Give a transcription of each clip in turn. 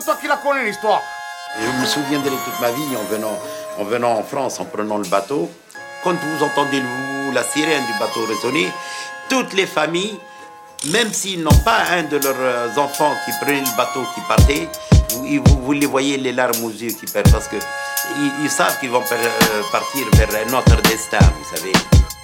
Toi qui la connais l'histoire. Je me souviendrai toute ma vie en venant en France, en prenant le bateau. Quand vous entendez la sirène du bateau résonner, toutes les familles, même s'ils n'ont pas un de leurs enfants qui prenait le bateau, qui partait, vous les voyez les larmes aux yeux qui perdent parce qu'ils savent qu'ils vont partir vers un autre destin, vous savez.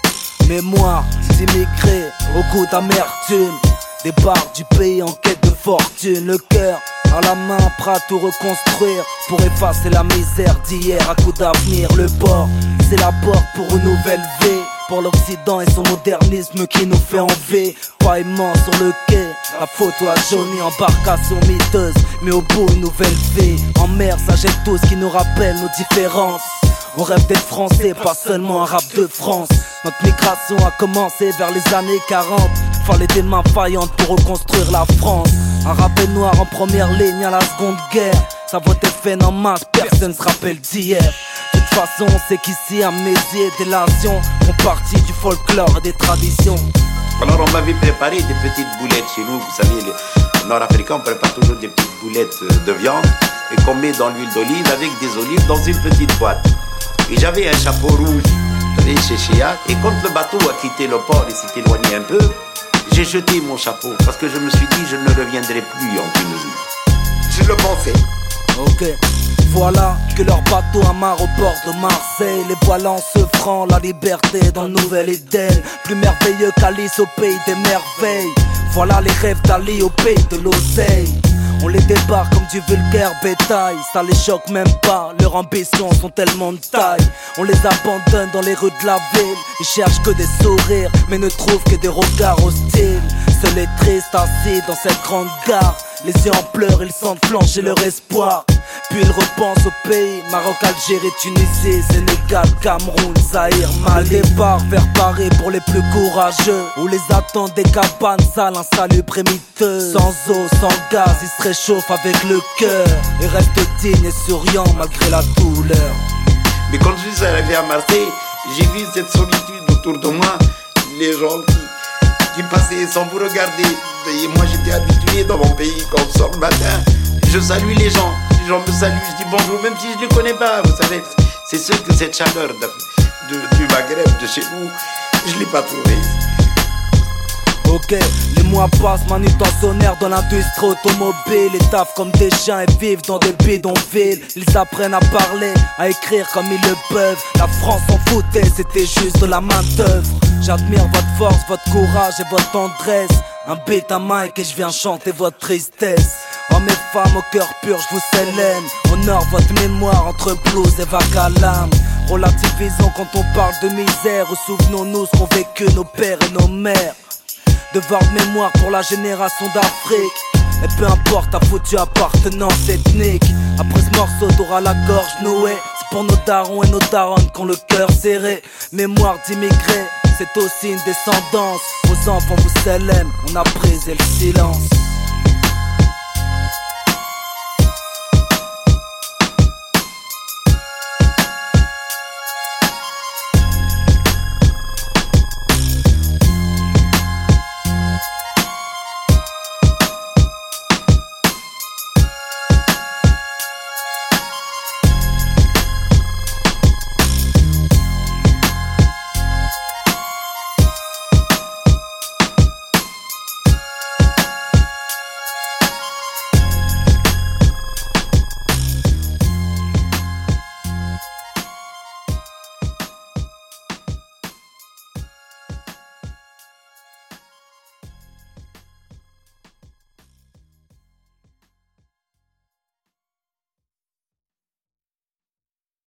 Mémoire d'immigrés au goût d'amertume, départ du pays en quête de fortune, le cœur à la main, prêt à tout reconstruire pour effacer la misère d'hier à coup d'avenir. Le port, c'est la porte pour une nouvelle vie, pour l'Occident et son modernisme qui nous fait envie. Paillement sur le quai, la photo à Johnny, embarcation miteuse, mais au bout une nouvelle vie. En mer, ça jette tout ce qui nous rappelle nos différences. On rêve d'être français, pas seulement un rap de France. Notre migration a commencé vers les années 40. Fallait des mains faillantes pour reconstruire la France. Arabe et noir en première ligne à la seconde guerre. Ça votait fait en masse, personne se rappelle d'hier. De toute façon, on sait qu'ici, amnésie et délation font partie du folklore et des traditions. Alors on m'avait préparé des petites boulettes chez nous. Vous savez, les Nord-Africains, on prépare toujours des petites boulettes de viande et qu'on met dans l'huile d'olive avec des olives dans une petite boîte. Et j'avais un chapeau rouge, chez Chia. Et quand le bateau a quitté le port et s'est éloigné un peu, j'ai jeté mon chapeau parce que je me suis dit je ne reviendrai plus en Tunisie. Je le pensais. Ok, voilà que leur bateau amarre au port de Marseille. Les voiles en se franc, la liberté dans le nouvel Éden. Plus merveilleux qu'Alice au pays des merveilles. Voilà les rêves d'Ali au pays de l'oseille. On les débarque comme du vulgaire bétail. Ça les choque même pas, leurs ambitions sont tellement de taille. On les abandonne dans les rues de la ville. Ils cherchent que des sourires, mais ne trouvent que des regards hostiles. Seuls et tristes assis dans cette grande gare. Les yeux en pleurs, ils sentent flancher leur espoir. Puis ils repensent au pays, Maroc, Algérie, Tunisie, Sénégal, Cameroun, Zaïre, Mali. Départ vers Paris pour les plus courageux, où les attendent des cabanes sales, insalubres et miteux. Sans eau, sans gaz, ils se réchauffent avec le cœur et restent dignes et souriants malgré la douleur. Mais quand je suis arrivé à Marseille, j'ai vu cette solitude autour de moi. Les gens qui passaient sans vous regarder. Et moi j'étais habitué dans mon pays, quand on sort le matin, je salue les gens me saluent, je dis bonjour, même si je ne les connais pas, vous savez. C'est sûr que cette chaleur du Maghreb, de chez nous, je ne l'ai pas trouvée. Ok, les mois passent, manutentionnaires dans l'industrie automobile. Ils taffent comme des chiens et vivent dans des bidonvilles. Ils apprennent à parler, à écrire comme ils le peuvent. La France s'en foutait, c'était juste de la main d'œuvre. J'admire votre force, votre courage et votre tendresse. Un beat à mic et je viens chanter votre tristesse. Oh mes femmes au cœur pur, je vous célèbre. Honore votre mémoire entre blues et vagues à l'âme. Relativisons quand on parle de misère. Souvenons-nous ce qu'ont vécu nos pères et nos mères. Devoir de mémoire pour la génération d'Afrique. Et peu importe ta foutue appartenance ethnique. Après ce morceau t'auras la gorge nouée. C'est pour nos darons et nos daronnes qu'on le cœur serré. Mémoire d'immigrés, c'est aussi une descendance. Vos enfants vous célèbrent, on a brisé le silence.